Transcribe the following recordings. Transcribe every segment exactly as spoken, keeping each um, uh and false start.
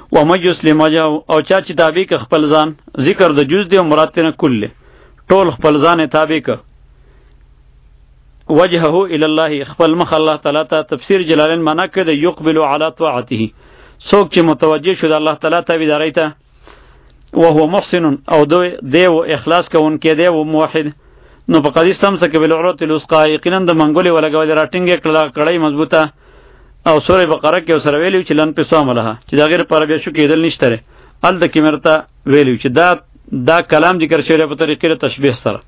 و من یسلم وجهه او چا چې تابع ک خپل ځان ذکر د جز دی او مراد نه کل ټول خپل ځان تابع ک وجهه الى الله خپل مخ الله تعالی ته تفسیر جلالین معنا کړي یقبل علی طاعته څوک چې متوجه شو د الله تعالی تابعداري ته او هو محسن او دی او اخلاص کوونکی دی او موحد نو په قدیس تم څخه بل عروت الوسقا یقینا د منګولې ولګول راټینګ کړه کړای مضبوطه او سوره بقره کې سره ویلو چې لن په سومله چې دا غیر پر بیا شو کېدل نشته ال د کیمرتا ویلو چې دا دا کلام ذکر شوی په طریقې تشبیه سره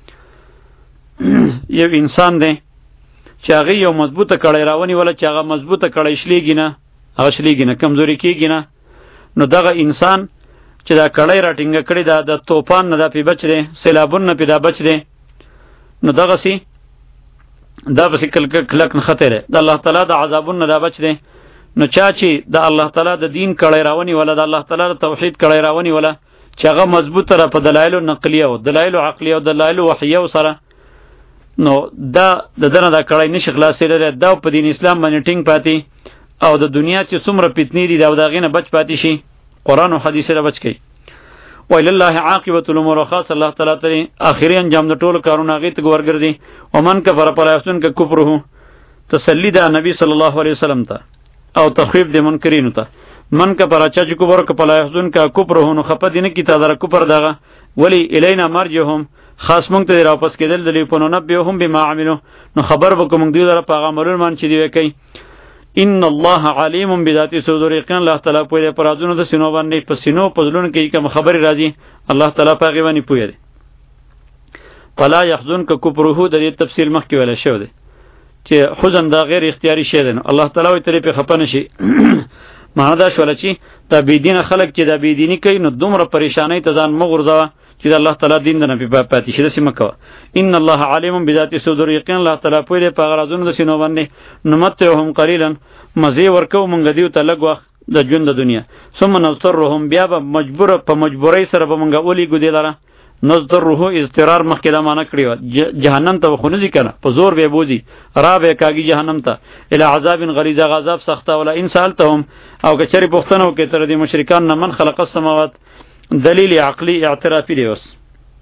یو انسان دی چې هغه یو مضبوطه کړای راونی ولا چې هغه مضبوطه کړای شلیږي نه هغه شلیږي نه کمزوري کیږي نه نو دغه انسان چې دا کړای راټینګ کړي دا د طوفان نه د پی بچ دی سیلابون نه پیدا بچ دی نو دغه سي دا به کل کلک نه خطر ده الله تعالی د عذابون نه دا بچ دی نو چا چې د الله تعالی د دین کړای راونی ولا د الله تعالی د توحید کړای راونی ولا چې هغه مضبوطه را په دلایل نقلیه او دلایل عقلیه او دلایل وحیه سره نو دا د دنه دا کړای نشي خلاصېدل دا په دین اسلام باندې ټینګ پاتې او د دنیا چې څومره فتنې دي دا دغه نه بچ پاتې شي قرآن او حدیث سره بچ کی وإلى الله عاقبة الأمور خاص الله تعالی ته اخري انجام د ټولو کارونه غي ته ورګرځي ومن کفر پر ایسن ک کفره تسلی دا نبی صلی الله علیه وسلم ته او تخویف د منکرین ته من کفر چا چې کفر ک پر ایسن ک کفره نو خپ دینه کی تا در کفر دغه ولی الینا مرجهم خاص مونږ ته راپس کېدل د لیپونو نبيهم بما عملوا نو خبر وکوم دی در په عملون مان چې دی وکي ان الله علیم بذات صدور یقین الله تعالی په پرازونو د سینو باندې په سینو پزلون کې کوم خبر راځي الله تعالی په غوانی پوی دی فلا يحزن ک کفره د دې تفصیل مخکې ولا شو دی چې حزن دا غیر اختیاري شی دی الله تعالی وي ترې په خپنه شي معنا دا شول چې تبیدین خلق چې د بيدینی کوي نو دومره پریشانی ته ځان مغرضه چې الله تعالی دین د نبی په پاتې شي د سیمه کو ان الله علیم بذات صدور یقین الله تعالی په دې په غرضونو د سینو باندې نمتهم قلیلا مزي ورکو مونږ دیو ته لګ وخت د ژوند د دنیا ثم نضطرهم بیا به مجبور په مجبورۍ سره به مونږ اولی ګو دی لاره نضطره اضطرار مخکې دا معنا کړی و جهنم ته خو نه ځي کنه په زور به بوزي را به کاږي جهنم ته الی عذاب غلیظ غذاب سخته ولا ان سالتهم او کچری پښتنو کې تر دې مشرکان نه من خلق السماوات دلیل عقلی اعترافی دی وس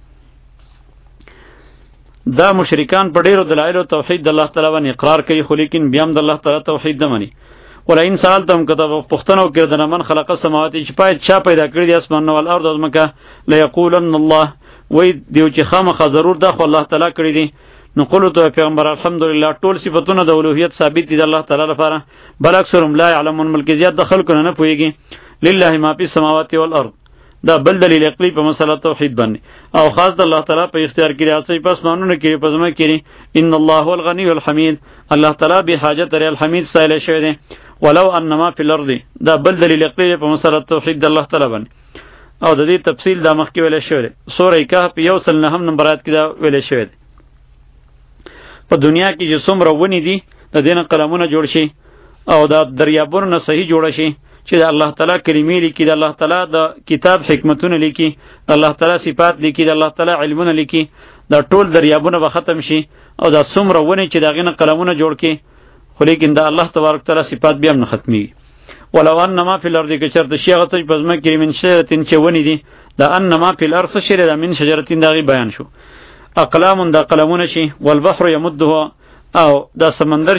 دا مشرکان په ډیرو دلایل او توحید د الله تعالی باندې اقرار کوي خو لیکن بیا هم د الله تعالی توحید نه مانی ولا ان سالتم کتب پښتنو کې د من خلق السماوات چې پای چا پیدا کړی د اسمان او الارض او مکه لا یقولن الله وای دیو چې خامخا ضرور ده خو الله تعالی کړی دی نو قولو ته پیغمبر الحمدلله ټول صفاتونه د اولوهیت ثابت دي د الله تعالی لپاره بل اکثرهم لا يعلمون ملک زیات د خلکو نه پويږي لله ما فی السماوات والارض دا بل دلیل عقلی په مسله توحید باندې او خاص د الله تعالی په اختیار کې راځي پس مانونه کې پس ما کې ان الله هو الغنی والحمید الله تعالی به حاجت لري الحمید سائل شوی دی ولو انما فی الارض دا بل دلیل عقلی په مسله توحید د الله تعالی باندې او د دې تفصیل دا مخکې ویل شوی دی سوره کهف یو سل نه هم نمبرات کې دا ویل شوی دی په دنیا کې چې څومره ونی دي د دین قلمونه جوړ شي او دا دریابونه نه صحیح جوړ شي چې د الله تعالی کلمې لیکي د الله تعالی د کتاب حکمتونه لیکي د الله تعالی صفات لیکي د الله تعالی علمونه لیکي دا ټول دریابونه به ختم شي او دا څومره ونی چې دغه نه قلمونه جوړ کی خو لیکن دا الله تبارک تعالی صفات بیا نه ختمي ولو انما فی الارض کچرت شیغه ته پزما کې من شجرتین چې ونی دي دا انما فی الارض شجره من شجرتین دغه بیان شو اقلام دا قلمونه شي والبحر یمده او دا سمندر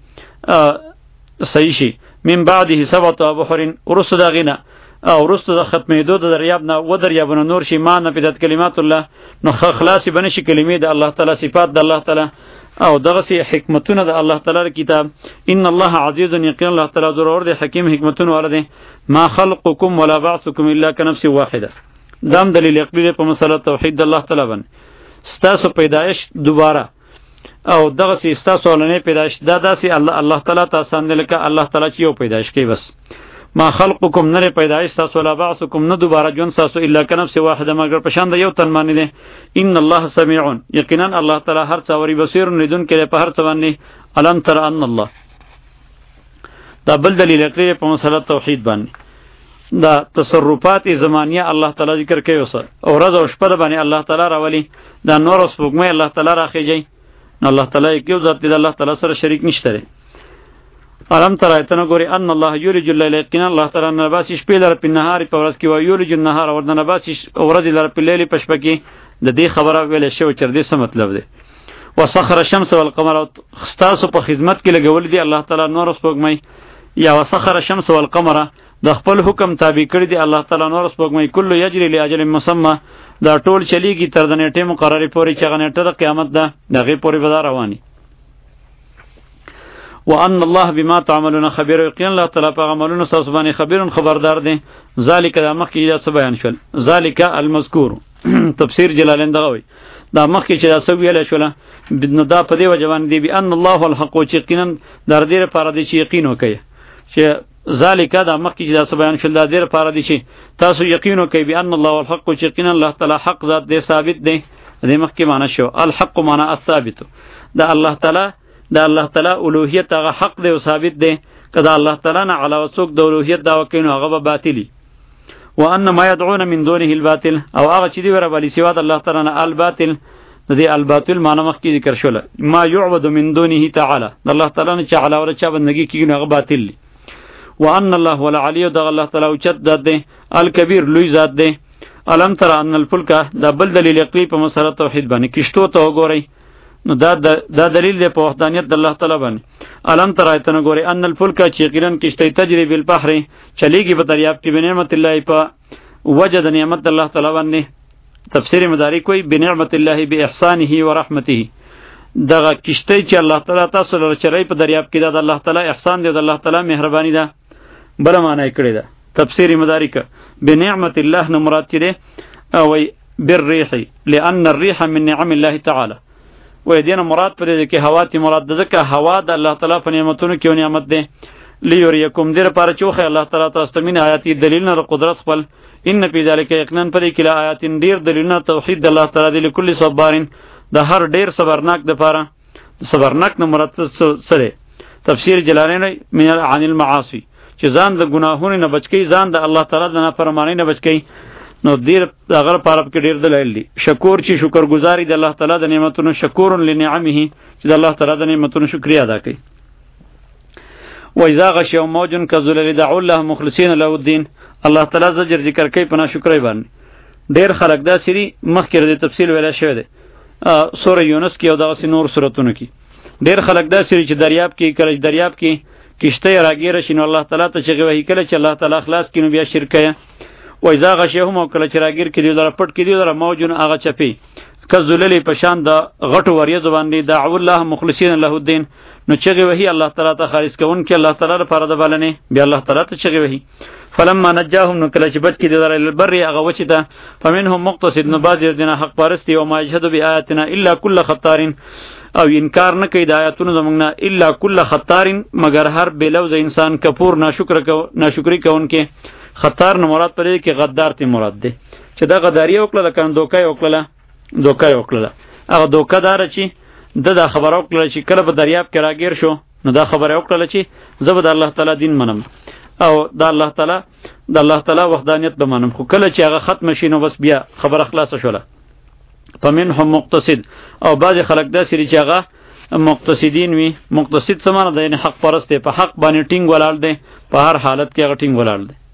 چې صحیح شي من بعده سبعة ابحر ورسو دا غینا او ورسو دا ختمیدو دا دریاب نه و دریابونه نور شي ما نه پیدات کلمات الله نو خلاص بنشي کلمې د الله تعالی صفات د الله تعالی او دغه سي حکمتونه د الله تعالی کتاب ان الله عزیز یقین الله تعالی ضرور دی حکیم حکمتونه ولده ما خلقکم ولا بعثکم الا كنفس واحده دام دلیل عقلی په مسله توحید د الله تعالی باندې ستاسو پیدایش دوباره او دغه سي ستاسو ولنه پیدایش دا داسي الله الله تعالی تاسو نه لکه الله تعالی چې یو پیدایش کوي بس ما خلقکم نره پیدایش تاسو ولا بعثکم نه دوباره جون تاسو الا كنفس واحده مگر پشان د یو تن معنی ده ان الله سميع یقینا الله تعالی هر څه اوري بصیر ندون کړي په هر څه باندې الم تر ان الله دا بل دلیل کړي په مسله توحید باندې دا تصرفات زمانیه الله تعالی ذکر کوي اوس او ورځ او شپه باندې الله تعالی راولي دا نور اوس وګمه الله تعالی راخیږي الله تعالی یو ذات دی الله تعالی سره شریک نشته علم تر ایتنه ګوري ان الله یولج الليل یقینا الله تعالی نباسی شپې لره په نهار په ورځ کې، او یولج النهار ور نباسی ورځ لره په لیل په شپه کې. د دې خبره ویل شو چې دې څه مطلب دی؟ وسخر الشمس والقمر، خستاسو په خدمت کې لګول دي الله تعالی نور سپوږمۍ، یا وسخر الشمس والقمر د خپل حکم تابع کړی دی الله تعالی نور سپوږمۍ. کل یجری لاجل مسمى، دا ټول چلیږي تر د نیټه مقرره پورې چې غنټه د قیامت ده دغه پورې به رواني. وان الله بما تعملون خبير، یقینا الله تعالی په عملونو تاسو باندې خبير خبردار دی. ذالک د مخکې دا څه بیان شول، ذالک المذکور تفسیر جلالین دغه وی دا مخکې چې دا څه ویل شول نو دا په دې وجه باندې دی بان الله الحق، چې یقینا در دې لپاره دی چې یقین وکړي چې ذالک دا مخکې چې دا څه بیان شول دا دې لپاره دی چې تاسو یقین وکړئ بان الله الحق، چې یقینا الله تعالی حق ذات دی ثابت دی. دې مخکې معنی شو الحق معنی الثابت، دا الله تعالی دا الله تعالی الوهیت هغه حق دی او ثابت دی. کدا الله تعالی نه علاوه څوک د الوهیت دعوا کوي نو هغه باطلی. وان ما يدعون من دونه الباطل، او هغه چې دی ور باندې سوا د الله تعالی نه الباطل، د دې الباطل معنی مخکې ذکر شوله ما يعبد من دونه تعالی، د الله تعالی نه چې علاوه چا بندگی کوي نو هغه باطل دی. وان الله هو العلی، د الله تعالی او چت ذات دی، الکبیر لوی ذات دی. الم تر ان الفلک، دا بل دلیل عقلی په مسله توحید باندې کشتو ته وګورئ نو دا دا دلیل دی په وحدانیت د الله تعالی باندې. الم تر ایتنه ګورئ ان الفلک چې قرن کشته تجری بالبحر، چلیږي په دریاب کې بنعمت الله، په وجد نعمت الله تعالی باندې. تفسیر مدارک کوئی بنعمت الله باحسانه ورحمته، دغه کشته چې الله تعالی تاسو لپاره چلای په دریاب کې د الله تعالی احسان دی، د الله تعالی مهربانی ده. بل معنی کړی ده تفسیر مدارک بنعمت الله نه مراد چي ده او بالريح، لان الريح من نعم الله تعالی. و دینه مراد پر دې کې هوا تی مراد ده، ځکه هوا د الله تعالی په نعمتونو کې نعمت ده. لیوریکم دیر پر چوخه الله تعالی تاسو من آیاتی دلیل نه قدرت خپل. ان فی ذلک یقینا پر کې لا آیات ډیر دلیلونه توحید د الله تعالی د کل صبرین، د هر ډیر صبرناک د پاره. صبرناک نه مراد سره تفسیر جلالین من عن المعاصی، چې ځان د ګناهونو نه بچی، ځان د الله تعالی د نافرمانی نه بچی. نو دیر اگر پارب کې ډیر دلایل دي. شکور چې شکر گزاري د الله تعالی د نعمتونو، شکور لنعمه چې د الله تعالی د نعمتونو شکریا ادا کوي. و اذا غشوا موج كذلل دعوا الله مخلصين له الدين، الله تعالی زجر ذکر کوي په ناشکرۍ باندې. ډیر خلک دا سری مخکې د تفصیل ویل شوی دی سوره یونس کې او دغه نور سورتونو کې. ډیر خلک دا سری چې دریاب کې کله دریاب کې کشته راګیره شنو الله تعالی ته چې وایي کله چې الله تعالی خلاص کینو بیا شرک یې. و اذا غشهم او کله چې راګیر کې دی لره پټ کې دی لره موجون هغه چپی کذلل په شان د غټو وریځ باندې دعوا الله مخلصین له الدين، نو چې وایي الله تعالی ته خالص کون کې الله تعالی لپاره د بلنه بیا الله تعالی ته چې وایي. فلما نجاهم نو کله چې بچ کې دی لره البر هغه وچی ته فمنهم مقتصد، نو باز دینه حق پرستی او ما یشهد بیااتنا الا كل خطار، او انکار نه کوي د آیاتونو زمونږ نه الا كل خطار، مگر هر بلوز انسان کفور ناشکر کو ناشکری کون کې. خطار نه مراد پرې کې غدار تی مراد دی چې دا غداری وکړه، د کان دوکای وکړه دوکای وکړه هغه دوکادار چې د دا خبر وکړه چې کله په دریاب کې راګیر شو نو دا خبره وکړه چې زبد الله تعالی دین منم او دا الله تعالی د الله تعالی وحدانیت به منم. خو کله چې هغه ختم شي نو بس بیا خبره خلاص شوله. فمنهم مقتصد، او بعض خلک دا سری چې هغه مقتصدین وي. مقتصد څه معنی ده؟ یعنی حق پرست دی، په حق باندې ټینګ ولاړ دی، په هر حالت کې هغه ټینګ ولاړ دی.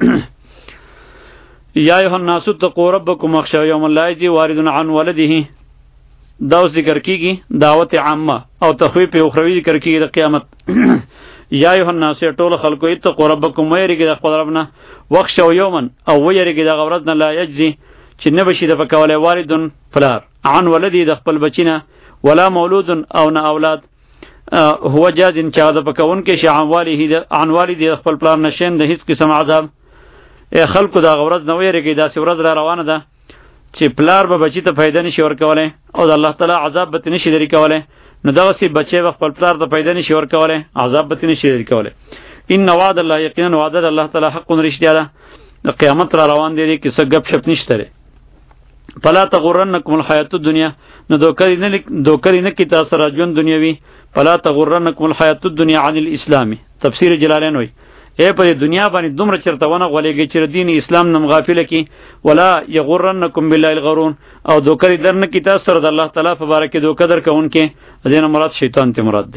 یا ایها الناس اتقوا ربکم واخشوا یوما لا یجزی والد عن ولده، دا ذکر کیږي دعوت عامه او تخویف اخروی ذکر کیږي د قیامت. یا ایها الناس ټول خلکو اتقوا ربکم ویریږي د خپل ربنا، واخشوا یوما او ویریږي د غورز نه لا یجزی چې نه بشي د پکوله والدون فلار عن ولدی د خپل بچینه، ولا مولود او نه اولاد هو جاز ان چا د پکون کې شي عن والدی عن والدی د خپل پلار نشین د هیڅ قسم عذاب. ای خلکو دا غورز نه ویریږي دا سی ورځ را روانه ده چې پلار به بچی ته فائدہ نشي ورکوله او د الله تعالی عذاب به نشي لري کوله، نو دا سی بچي خپل پلار ته فائدہ نشي ورکوله، عذاب به نشي لري کوله. ان وعد الله یقینا وعده الله تعالی حق رښتیا ده، د قیامت را روان دي کې څه غب شپ نشته. فلا تغرنکم الحیات الدنیا، نو دوکری نه دوکری نه کی تاسو را ژوند دنیوي. فلا تغرنکم الحیات الدنیا عن الاسلام، تفسیر جلالین وای اے په دنیا باندې دومره چرته ونه غولېږي چې دین اسلام نم غافل کی. ولا یغرنکم بالله الغرون، او دوکری درنه کی تاسو سره د الله تعالی په باره کې دوکه در کوونکې، دینه مراد شیطان ته مراد دی.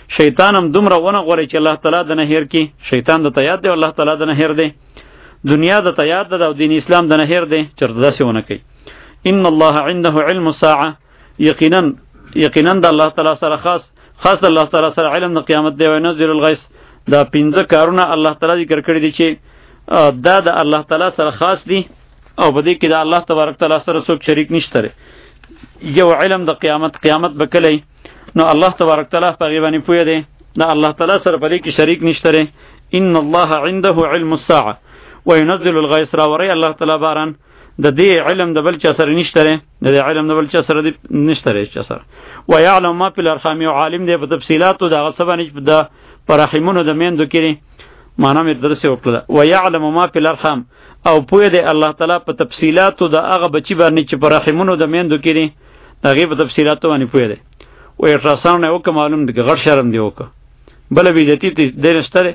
شیطان هم دومره ونه غواړي چې الله تعالی د نه هیر کی. شیطان د تیاد دی، الله تعالی د نه هیر دی. دنیا د تیاد ده او دین اسلام د نه هیر دی، چرته داسې ونه کوي. ان الله عنده علم الساعه، یقینا یقینا د الله تعالی سره خاص خاص الله تعالی سره علم د قیامت دی. او نزل الغیث، دا پنځه کارونه الله تعالی ذکر کړی دي چې دا د الله تعالی سره خاص دي او په دې کې د الله تبارک تعالی سره څوک شریک نشته. یو علم د قیامت، قیامت به کله نو الله تبارک تعالی په غیبه نه پوهه دی، دا الله تعالی سره په دې کې شریک نشته. ان الله عنده علم الساعه وينزل الغيث، راوري الله تعالی باران. د دې علم د بل چا سره نشته، د دې علم د بل چا سره نشته چا سره. ويعلم ما في الارحام، او عالم دی په تفصيلاتو د غصبانه د پرحیمونو د میندو کې. معنا مې درسه وکړه. ويعلم ما في الارحام، او پوهه دی الله تعالی په تفصيلاتو د هغه بچی باندې چې پرحیمونو د میندو کې دي، هغه په تفصيلاتو باندې پوهه دی. و اټراساوند یو که معلوم دی، غټ شرم دی وکړه بل بیزتی دی نشته.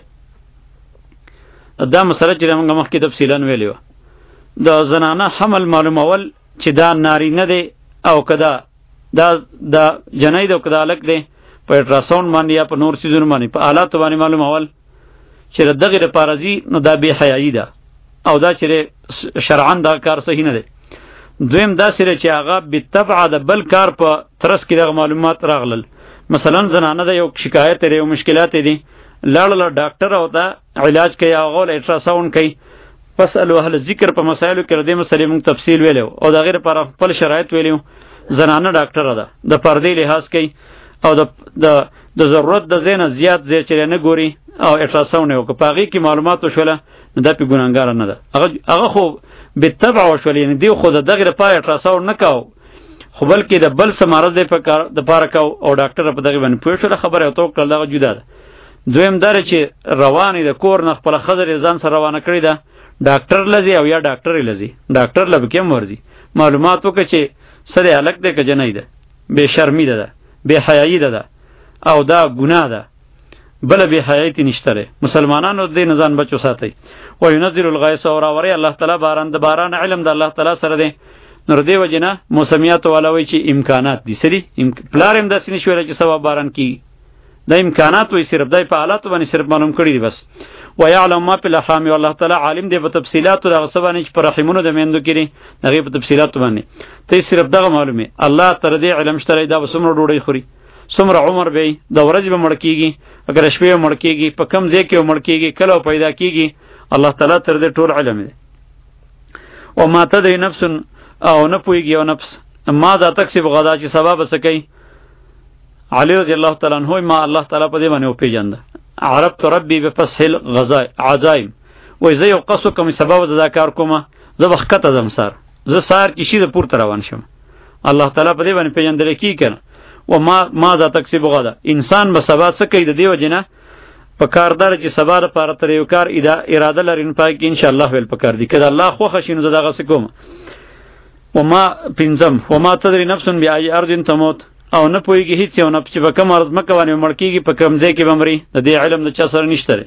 دا مسله چې موږ مخکې تفصیلا ویلې و، د زنانه حمل معلومول چې دا نارینه دی او کدا دا د جنۍ دی او کدا الک دی، په اټراساوند باندې یا په نور سیزونو باندې په آلاتو باندې معلومول چې دغه لپاره زی نو دا به حیايي ده او دا چې شرعاً دا کار صحیح نه دی. دویم دا سره چې هغه بالتبع د بل کار په ترس کې دغه معلومات راغلل. مثلا زنانه د یو شکایت لري او مشکلات دي، لاړه ډاکټر او دا علاج کوي، هغه ول الټراساوند کوي. فسألوا اهل الذکر په مسایلو کې ردی مسلې موږ تفصیل ویلو او دا غیر پر خپل شرایط ویلو. زنانه ډاکټر ده، د پردې لحاظ کوي او د د د ضرورت د زینه زیات زی چې نه ګوري او الټراساوند یو که پاغي کې معلومات وشوله نو دا په ګناګار نه ده. هغه هغه خو بالتبع وشول، یعنی دی خو د دغه لپاره الټراساوند نه کاو، خو بلکې د بل څه مرض دی په کار د پاره کاو او ډاکټر په دغه باندې پوه شو خبره او تو کړل دا جدا ده. دویم دا چې روانې د کور نه خپل خزر ځان سره روانه کړی ده، ډاکټر لذي او یا ډاکټر لذي، ډاکټر لب کې مرزي معلومات وکړي چې سره الګ دی که جنۍ ده، بے شرمی ده، بے حیايي ده او دا ګناه ده، بل بے حیايي نشته. مسلمانانو دې نزان بچو ساتي. و ينزل الغيث، اور اوري الله تعالی باران د باران علم د الله تعالی سره دی. نور دی وجنه موسمیات ولوي چې امکانات دي سری پلارم د سینې شوړه چې سبب باران کی د امکانات وي صرف دای په حالات باندې صرف معلوم کړی دی بس. و يعلم ما في الارحام، والله تعالی عالم دی په تفصيلات د غصبانه چې پر رحمونو د میندو کړي هغه په تفصيلات باندې. ته صرف دغه معلومه الله تر دې علم شته دا وسمره ډوډۍ خوري، څومره عمر به د ورځې به مړ کیږي، اگر شپې مړ کیږي، په کم ځای کې مړ کیږي، کله پیدا کیږي، الله تعالی تر دې ټول علم دی. او ما تدري نفس، او نه پويږي او نفس ما ذا تکسب غدا چې سبب سکی. علی رضی الله تعالی عنہ ما الله تعالی په دې باندې او پیجنده عربت ربي بفصح الغزاء عزائم، وای زه یو قصو کوم سبب زدا کار کومه، زه وخت ازم سار زه سار کی شي د پورته روان شم. الله تعالی په دې باندې پیجندل کی کنه. و ما ما ذا تکسب غدا، انسان به سبا څه کوي د دې وجنه په کاردار چې سبا لپاره تر یو کار اراده لري نه پای کې ان شاء الله ویل پکار دي کله الله خو خشینو زداغه سکوم. وما پنځم وما تدري نفس بأي أرض تموت، او نه پوهیږي هیڅ یو نفس چې په کوم ارض مکه باندې مړ کیږي، په کوم ځای کې بمري، د دې علم د چا سره نشته.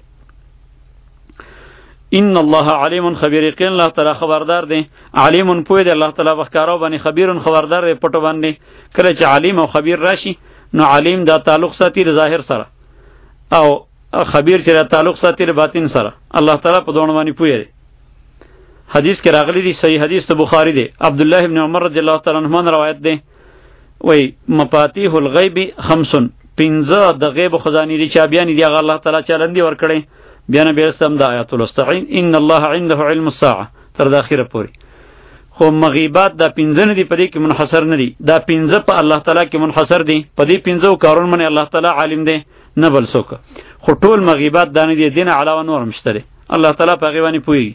ان الله علیم خبیر، یقین الله تعالی خبردار دی، علیم پوه دی الله تعالی بخکارو باندې، خبیر خبردار دی پټو باندې. کله چې علیم او خبیر راشي نو علیم دا تعلق ساتي د ظاهر سره او خبیر چې دا تعلق ساتي د باطن سره. الله تعالی په دوه باندې پوه دی. حدیث کې راغلی دی، صحیح حدیث ته بخاری دی، عبد الله ابن عمر رضی الله تعالی عنهما روایت دی. وی مفاتیح الغیب خمسون، پنځه د غیب خزانې دي چې بیان دي هغه الله تعالی چلندي ور کړی. بیان به سم د آیات الاستعین ان الله عنده علم الساعه تر د اخره پوری. خو مغیبات دا پنځه نه دي پدې کې منحصر نه دي، دا پنځه په الله تعالی کې منحصر دي. پدې پنځو کارون باندې الله تعالی عالم دی نه بل څوک. خو ټول مغیبات دانه دي، دین علاوه نور مشته الله تعالی په غیبانی پوي.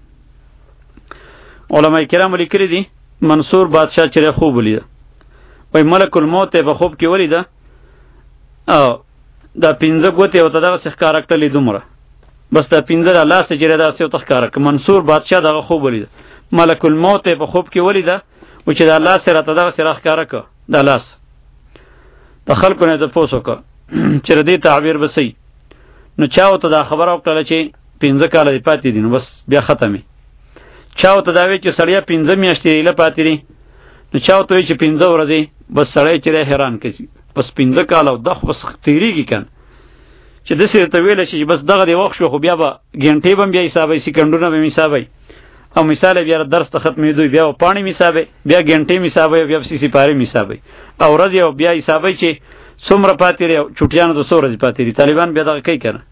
علماء کرام لیکلي دي منصور بادشاہ چې خوب ولید، وای ملک الموت په خوب کې ولید او دا پنځه ګوتې او دغه څخه کارکټلې دومره، بس دا پنځه د الله سره جره داسې او تخکارک. منصور بادشاہ دغه خوب ولید، ملک الموت په خوب کې ولید او چې د الله سره دغه سره ښکارک د لاس د خلکو نه د پوسوک چې دې تعبیر بسې نو چاو ته دا خبر او کله چې پنځه کال دی پاتې دي نو بس بیا ختمي. چاو ته دا وی چې سړیا پنځه میاشتې له پاتې دي نو چاو ته چې پنځه ورځې بس سړی چې حیران کړي بس پنځه کال او د خو بس تیریږي کنه چې داسې ته ویلی شي چې بس دغه دی وخت شو خو بیا به ګنټې به هم بیا حسابوي سکندونه به هم حسابوي او مثال بیا درس ته ختمېدو بیا به پاڼې م حسابوي بیا ګنټې م حسابوي بیا به سپارې م حسابوي او ورځې او بیا حسابوي چې څومره پاتې دی او چوټیانو ته څو ورځې پاتې دي. طالبان بیا دغه کوي که نه.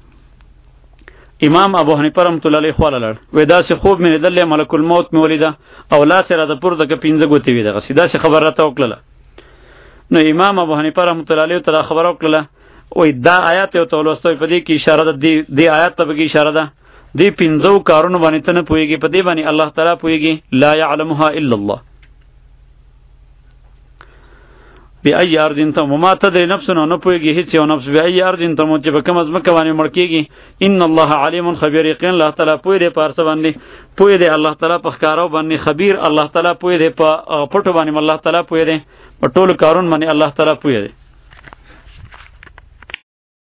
امام ابو حنیفه رحمت الله علیه خواله لاړ وایي داسې خوب مې لیدلی ملک الموت مې ولیده او لاس یې راته پورته که پنځه ګوتې وي دغسې داسې خبر راته وکړله. نو امام ابو حنیفه رحمت الله علیه ته دا خبره وکړله وایي دا آیات یې ورته ولوسته وایي په دې کې اشاره ده دې دې آیات ته پکې اشاره ده دې پنځو کارونو باندې ته نه پوهېږي په دې باندې الله تعالی پوهېږي لا یعلمها الا الله بأي أرض تموت وما تدري نفس نه پوهېږي هیڅ یو نفس بأي أرض تموت چې په کومه ځمکه باندې مړ کېږي. ان الله علیم خبیر یقین الله تعالی پوه دی په هر څه باندې پوه دی الله تعالی په ښکارو باندې خبیر الله تعالی پوه دی په پټو باندې الله تعالی پوه دی په ټولو کارونو باندې الله تعالی پوه دی.